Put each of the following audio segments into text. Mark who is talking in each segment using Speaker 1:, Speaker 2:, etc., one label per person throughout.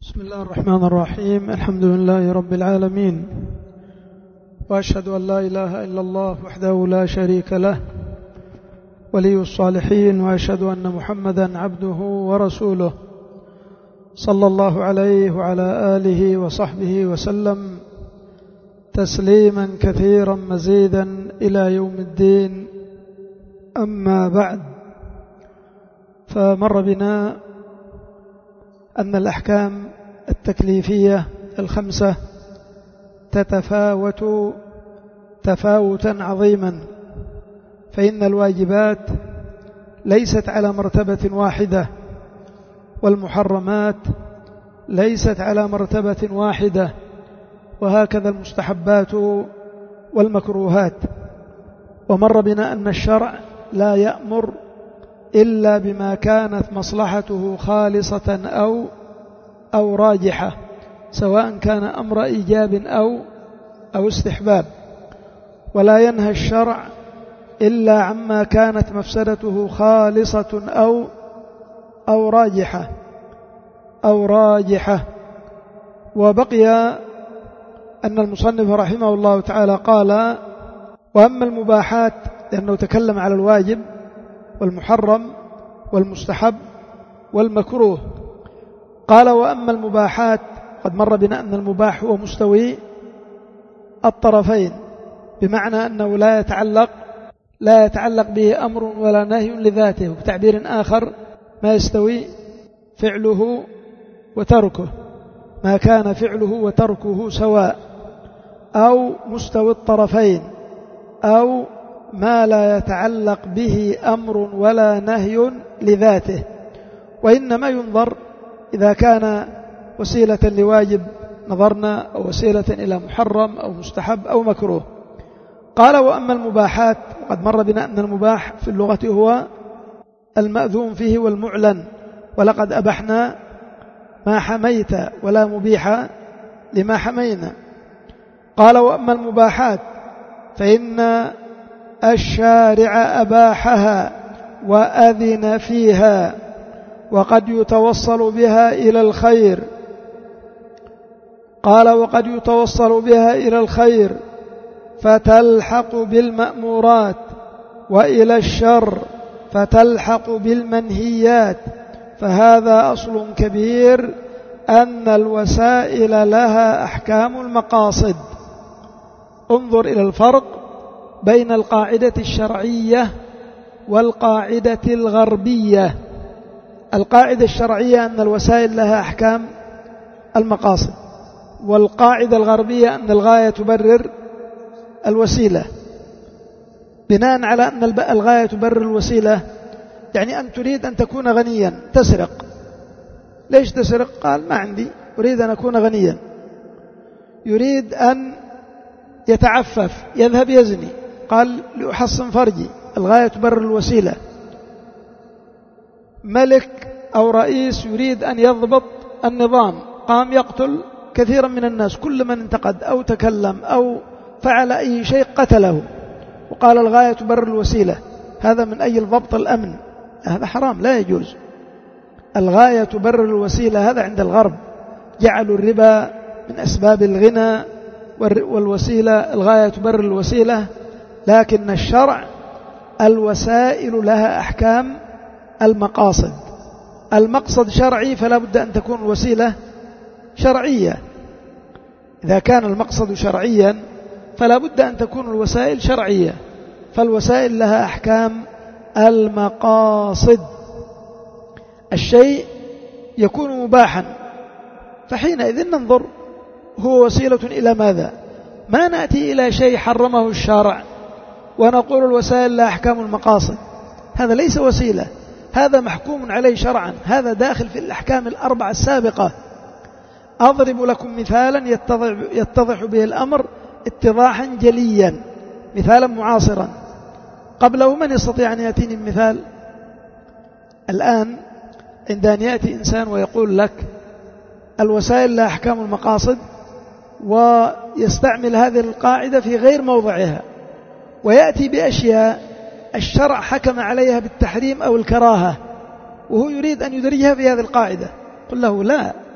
Speaker 1: بسم الله الرحمن الرحيم. الحمد لله رب العالمين، وأشهد أن لا إله إلا الله وحده لا شريك له ولي الصالحين، وأشهد أن محمدا عبده ورسوله صلى الله عليه وعلى آله وصحبه وسلم تسليما كثيرا مزيدا إلى يوم الدين. أما بعد، فمر بنا أن الأحكام التكليفية الخمسة تتفاوت تفاوتا عظيما، فإن الواجبات ليست على مرتبة واحدة، والمحرمات ليست على مرتبة واحدة، وهكذا المستحبات والمكروهات. ومر بنا أن الشرع لا يأمر إلا بما كانت مصلحته خالصة أو راجحة، سواء كان أمر إيجاب أو استحباب، ولا ينهى الشرع إلا عما كانت مفسدته خالصة أو راجحة. وبقي أن المصنف رحمه الله تعالى قال: وأما المباحات، لأنه تكلم على الواجب والمحرم والمستحب والمكروه، قال: وأما المباحات، قد مر بنا أن المباح هو مستوي الطرفين، بمعنى أنه لا يتعلق به أمر ولا نهي لذاته، وبتعبير آخر ما يستوي فعله وتركه، ما كان فعله وتركه سواء، أو مستوي الطرفين، أو ما لا يتعلق به أمر ولا نهي لذاته. وإنما ينظر إذا كان وسيلة لواجب نظرنا، أو وسيلة إلى محرم أو مستحب أو مكروه. قال: وأما المباحات، قد مر بنا أن المباح في اللغة هو المأذون فيه والمعلن، ولقد أبحنا ما حميت ولا مبيح لما حمينا. قال: وأما المباحات فإن الشارع أباحها وأذن فيها، وقد يتوصل بها إلى الخير. قال: وقد يتوصل بها إلى الخير فتلحق بالمأمورات، وإلى الشر فتلحق بالمنهيات، فهذا أصل كبير أن الوسائل لها أحكام المقاصد. انظر إلى الفرق بين القاعدة الشرعية والقاعدة الغربية. القاعدة الشرعية أن الوسائل لها أحكام المقاصد، والقاعدة الغربية أن الغاية تبرر الوسيلة. بناء على أن الغاية تبرر الوسيلة، يعني أن تريد أن تكون غنيا تسرق. ليش تسرق؟ قال: ما عندي، أريد أن أكون غنيا. يريد أن يتعفف، يذهب يزني، قال: لأحصن فرجي. الغاية تبرر الوسيلة. ملك أو رئيس يريد أن يضبط النظام، قام يقتل كثيرا من الناس، كل من انتقد أو تكلم أو فعل أي شيء قتله، وقال: الغاية تبرر الوسيلة. هذا من أجل ضبط الأمن، هذا حرام، لا يجوز. الغاية تبرر الوسيلة، هذا عند الغرب، جعلوا الربا من أسباب الغنى، والوسيلة الغاية تبرر الوسيلة. لكن الشرع الوسائل لها أحكام المقاصد. المقصد شرعي، فلا بد أن تكون الوسيلة شرعية. إذا كان المقصد شرعيا فلا بد أن تكون الوسائل شرعية، فالوسائل لها أحكام المقاصد. الشيء يكون مباحا، فحينئذ ننظر هو وسيلة إلى ماذا. ما نأتي إلى شيء حرمه الشارع ونقول الوسائل لها أحكام المقاصد، هذا ليس وسيلة، هذا محكوم عليه شرعا، هذا داخل في الأحكام الأربعة السابقة. أضرب لكم مثالا يتضح به الأمر اتضاحا جليا، مثالا معاصرا. قبله من يستطيع أن يأتيني بمثال؟ الآن عند أن يأتي إنسان ويقول لك الوسائل لها أحكام المقاصد، ويستعمل هذه القاعدة في غير موضعها، ويأتي بأشياء الشرع حكم عليها بالتحريم أو الكراهة، وهو يريد أن يدرجها في هذه القاعدة، قل له: لا،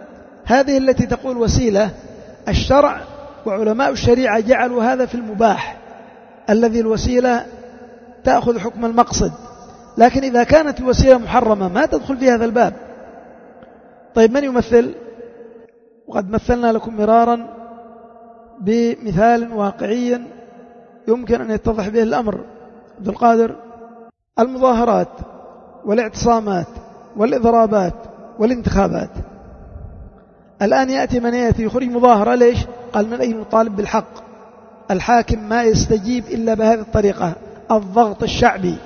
Speaker 1: هذه التي تقول وسيلة، الشرع وعلماء الشريعة جعلوا هذا في المباح الذي الوسيلة تأخذ حكم المقصد، لكن إذا كانت الوسيلة محرمة ما تدخل في هذا الباب. طيب من يمثل؟ وقد مثلنا لكم مرارا بمثال واقعي يمكن أن يتضح به الأمر. عبد القادر، المظاهرات والاعتصامات والإضرابات والانتخابات، الآن يأتي من يأتي يخرج مظاهرة، ليش؟ قال من أي مطالب بالحق. الحاكم ما يستجيب إلا بهذه الطريقة، الضغط الشعبي.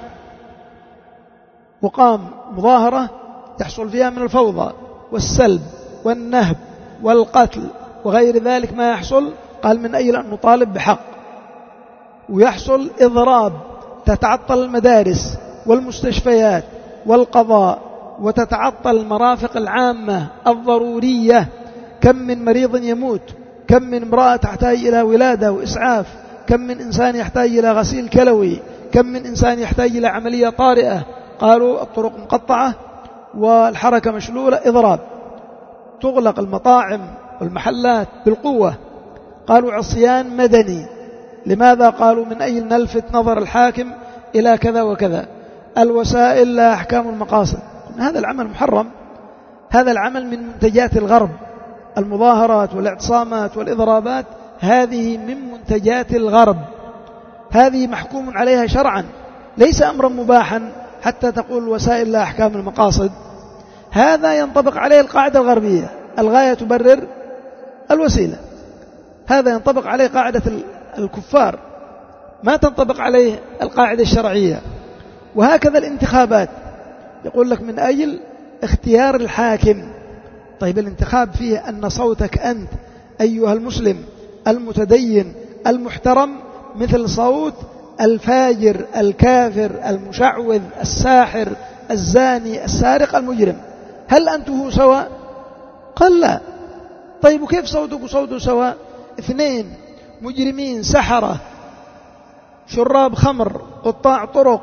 Speaker 1: وقام مظاهرة يحصل فيها من الفوضى والسلب والنهب والقتل وغير ذلك ما يحصل، قال من أجل أن نطالب بحق. ويحصل إضراب، تتعطل المدارس والمستشفيات والقضاء، وتتعطل المرافق العامة الضرورية. كم من مريض يموت، كم من امرأة تحتاج إلى ولادة وإسعاف، كم من إنسان يحتاج إلى غسيل كلوي، كم من إنسان يحتاج إلى عملية طارئة. قالوا الطرق مقطعة والحركة مشلولة، إضراب، تغلق المطاعم والمحلات بالقوة. قالوا عصيان مدني. لماذا؟ قالوا من أجل نلفت نظر الحاكم إلى كذا وكذا. الوسائل لا أحكام المقاصد. هذا العمل محرم، هذا العمل من منتجات الغرب. المظاهرات والاعتصامات والإضرابات هذه من منتجات الغرب، هذه محكوم عليها شرعا، ليس أمرا مباحا حتى تقول الوسائل لا أحكام المقاصد. هذا ينطبق عليه القاعدة الغربية، الغاية تبرر الوسيلة. هذا ينطبق عليه قاعدة الكفار، ما تنطبق عليه القاعدة الشرعية. وهكذا الانتخابات، يقول لك من أجل اختيار الحاكم. طيب الانتخاب فيه أن صوتك أنت أيها المسلم المتدين المحترم مثل صوت الفاجر الكافر المشعوذ الساحر الزاني السارق المجرم. هل أنتم سواء؟ قال لا. طيب وكيف صوتك وصوته سواء؟ اثنين مجرمين سحرة شراب خمر قطاع طرق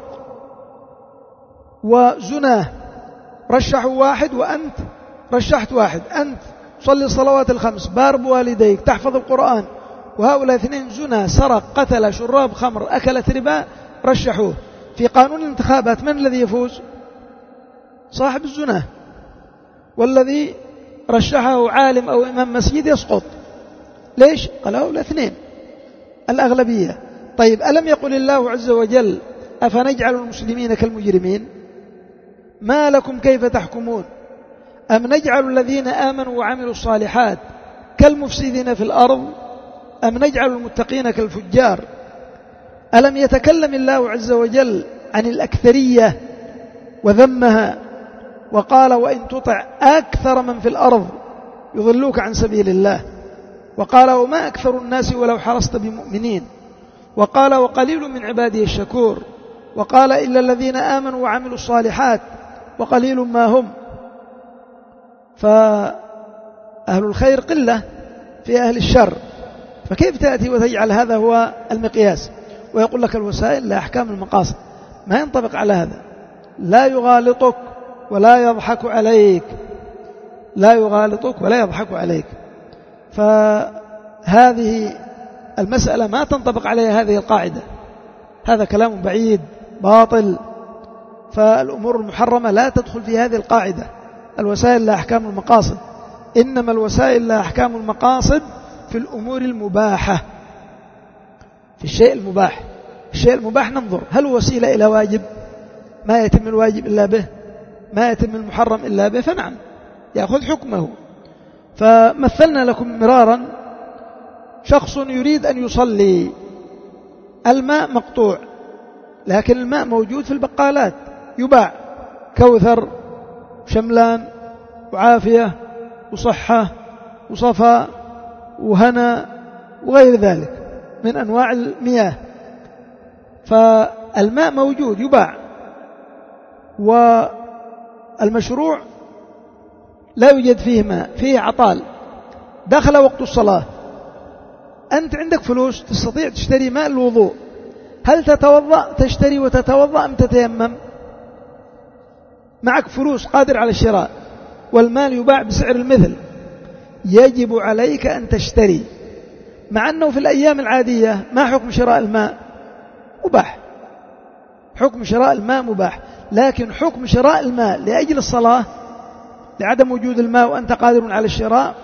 Speaker 1: وزنا رشحوا واحد وأنت رشحت واحد. أنت تصلي الصلوات الخمس، بار بوالديك، تحفظ القرآن، وهؤلاء اثنين زنا سرق قتل شراب خمر أكلت ربا، رشحوه. في قانون الانتخابات من الذي يفوز؟ صاحب الزنا. والذي رشحه عالم أو إمام مسجد يسقط. ليش؟ قال هؤلاء اثنين الأغلبية. طيب ألم يقل الله عز وجل أفنجعل المسلمين كالمجرمين؟ ما لكم كيف تحكمون؟ أم نجعل الذين آمنوا وعملوا الصالحات كالمفسدين في الأرض أم نجعل المتقين كالفجار؟ ألم يتكلم الله عز وجل عن الأكثرية وذمها وقال وإن تطع أكثر من في الأرض يضلوك عن سبيل الله، وقال وما أكثر الناس ولو حرصت بمؤمنين، وقال وقليل من عبادي الشكور، وقال إلا الذين آمنوا وعملوا الصالحات وقليل ما هم. فأهل الخير قلة في أهل الشر، فكيف تأتي وتجعل هذا هو المقياس ويقول لك الوسائل لا أحكام المقاصد؟ ما ينطبق على هذا. لا يغالطك ولا يضحك عليك، لا يغالطك ولا يضحك عليك. فهذه المسألة ما تنطبق عليها هذه القاعدة، هذا كلام بعيد باطل. فالأمور المحرمة لا تدخل في هذه القاعدة. الوسائل لا أحكام المقاصد، إنما الوسائل لا أحكام المقاصد في الأمور المباحة، في الشيء المباح. الشيء المباح ننظر هل وسيلة إلى واجب؟ ما يتم الواجب إلا به، ما يتم المحرم إلا به، فنعم يأخذ حكمه. فمثلنا لكم مرارا شخص يريد أن يصلي، الماء مقطوع لكن الماء موجود في البقالات يباع، كوثر شملان وعافية وصحة وصفاء وهنا وغير ذلك من أنواع المياه. فالماء موجود يباع، والمشروع لا يوجد فيه ماء، فيه عطال. دخل وقت الصلاة، أنت عندك فلوس تستطيع تشتري ماء الوضوء، هل تتوضأ تشتري وتتوضأ أم تتيمم؟ معك فلوس قادر على الشراء والمال يباع بسعر المثل، يجب عليك أن تشتري، مع أنه في الأيام العادية ما حكم شراء الماء؟ مباح، حكم شراء الماء مباح، لكن حكم شراء الماء لأجل الصلاة لعدم وجود الماء وأنت قادر على الشراء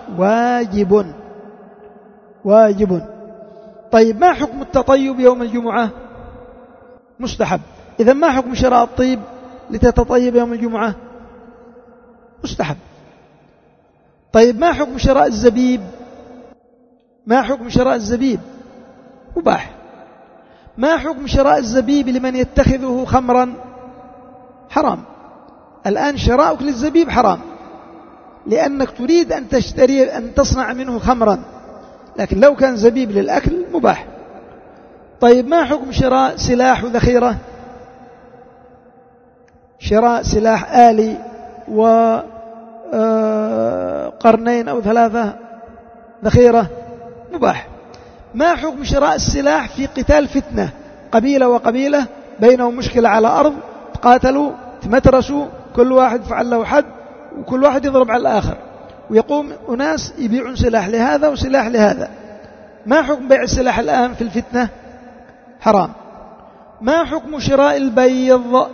Speaker 1: واجب. طيب ما حكم التطيب يوم الجمعة؟ مستحب. إذا ما حكم شراء الطيب لتتطيب يوم الجمعة؟ مستحب. طيب ما حكم شراء الزبيب؟ ما حكم شراء الزبيب؟ مباح. ما حكم شراء الزبيب لمن يتخذه خمرا؟ حرام. الآن شراؤك للزبيب حرام، لأنك تريد أن تشتري أن تصنع منه خمرا، لكن لو كان زبيب للأكل مباح. طيب ما حكم شراء سلاح وذخيرة؟ شراء سلاح آلي وقرنين أو 3 ذخيرة مباح. ما حكم شراء السلاح في قتال فتنة، قبيلة وقبيلة بينهم مشكلة على أرض، تقاتلوا تمترسوا، كل واحد فعل له حد وكل واحد يضرب على الآخر، ويقوم أناس يبيعون سلاح لهذا وسلاح لهذا. ما حكم بيع السلاح الآن في الفتنة؟ حرام. ما حكم شراء البيض؟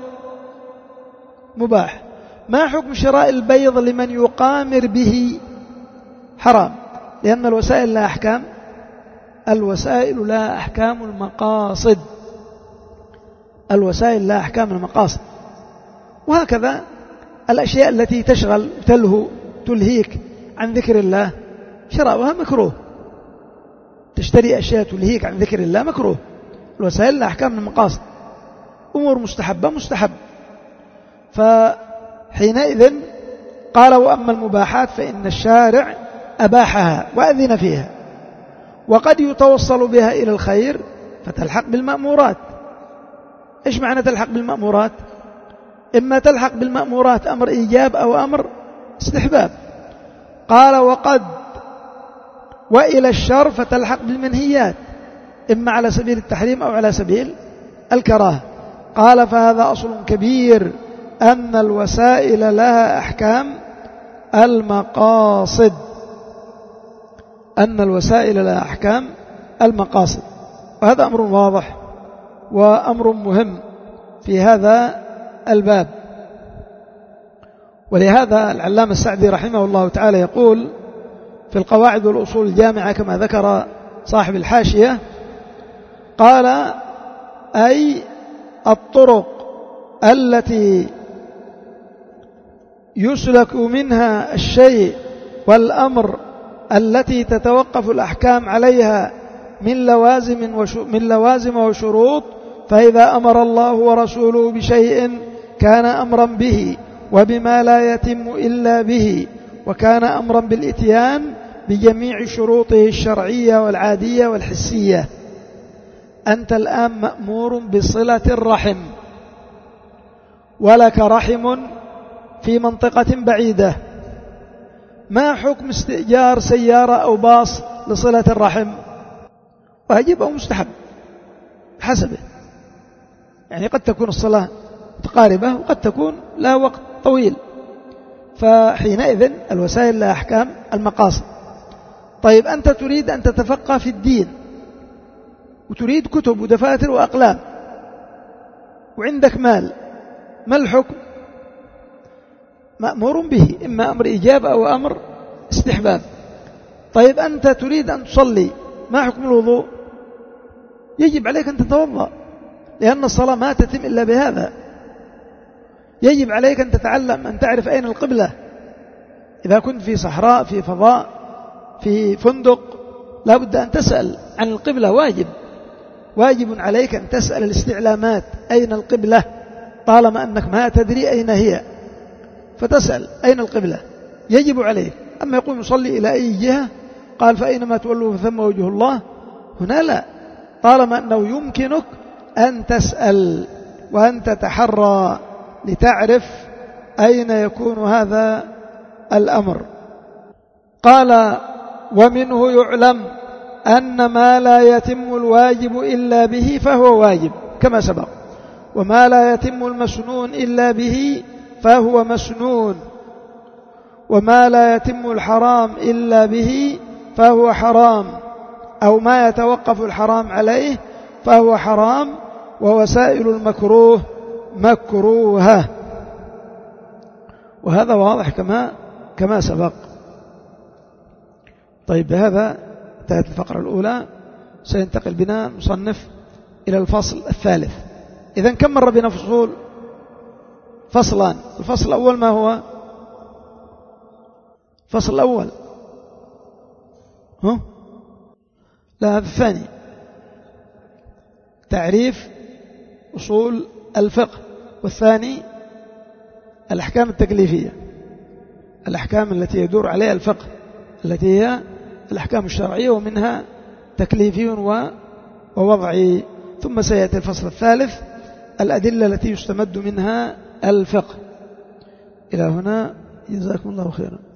Speaker 1: مباح. ما حكم شراء البيض لمن يقامر به؟ حرام، لأن الوسائل لا أحكام، الوسائل لا أحكام المقاصد، الوسائل لا أحكام المقاصد. وهكذا الأشياء التي تشغل تلهيك عن ذكر الله شراؤها مكروه. تشتري أشياء تلهيك عن ذكر الله مكروه. الوسائل لا أحكام المقاصد. أمور مستحبة مستحب. فحينئذ قال وأما المباحات فإن الشارع أباحها وأذن فيها، وقد يتوصل بها إلى الخير فتلحق بالمأمورات. إيش معنى تلحق بالمأمورات؟ إما تلحق بالمأمورات أمر إيجاب أو أمر استحباب. قال وقد وإلى الشر فتلحق بالمنهيات، إما على سبيل التحريم أو على سبيل الكراهة. قال فهذا أصل كبير أن الوسائل لها أحكام المقاصد، أن الوسائل لها أحكام المقاصد. وهذا أمر واضح وأمر مهم في هذا الباب. ولهذا العلامة السعدي رحمه الله تعالى يقول في القواعد والأصول الجامعة كما ذكر صاحب الحاشية، قال أي الطرق التي يسلك منها الشيء والأمر التي تتوقف الأحكام عليها من لوازم وشروط، فإذا أمر الله ورسوله بشيء كان أمرا به وبما لا يتم إلا به، وكان أمرا بالإتيان بجميع شروطه الشرعية والعادية والحسية. أنت الآن مأمور بصلة الرحم، ولك رحم في منطقة بعيدة، ما حكم استئجار سيارة أو باص لصلة الرحم؟ واجب أو مستحب حسبه، يعني قد تكون الصلاة متقاربة وقد تكون لا وقت طويل، فحينئذ الوسائل لا أحكام المقاصد. طيب أنت تريد أن تتفقه في الدين وتريد كتب ودفاتر وأقلام وعندك مال، ما الحكم؟ مأمور به، إما أمر إيجاب أو أمر استحباب. طيب أنت تريد أن تصلي، ما حكم الوضوء؟ يجب عليك أن تتوضأ، لأن الصلاة ما تتم إلا بهذا. يجب عليك أن تتعلم أن تعرف أين القبلة، إذا كنت في صحراء في فضاء في فندق لا بد أن تسأل عن القبلة، واجب عليك أن تسأل الاستعلامات أين القبلة، طالما أنك ما تدري أين هي فتسأل أين القبلة، يجب عليك. أما يقول يصلي إلى أي جهة، قال فأينما تولوا فثم وجه الله، هنا لا، طالما أنه يمكنك أن تسأل وأن تتحرى لتعرف أين يكون هذا الأمر. قال ومنه يعلم أن ما لا يتم الواجب إلا به فهو واجب كما سبق، وما لا يتم المسنون إلا به فهو مسنون، وما لا يتم الحرام إلا به فهو حرام، أو ما يتوقف الحرام عليه فهو حرام، ووسائل المكروه مكروهة. وهذا واضح كما سبق. طيب، بهذا انتهت الفقرة الأولى. سينتقل بنا مصنف إلى الفصل الثالث. إذن كم مر بنا فصول؟ فصلان. الفصل الأول ما هو؟ الفصل الأول لا، هذا الثاني، تعريف أصول الفقه، والثاني الأحكام التكليفية، الأحكام التي يدور عليها الفقه، التي هي الأحكام الشرعية، ومنها تكليفي ووضعي. ثم سيأتي الفصل الثالث، الأدلة التي يستمد منها الفقه. إلى هنا، جزاكم الله خيرا.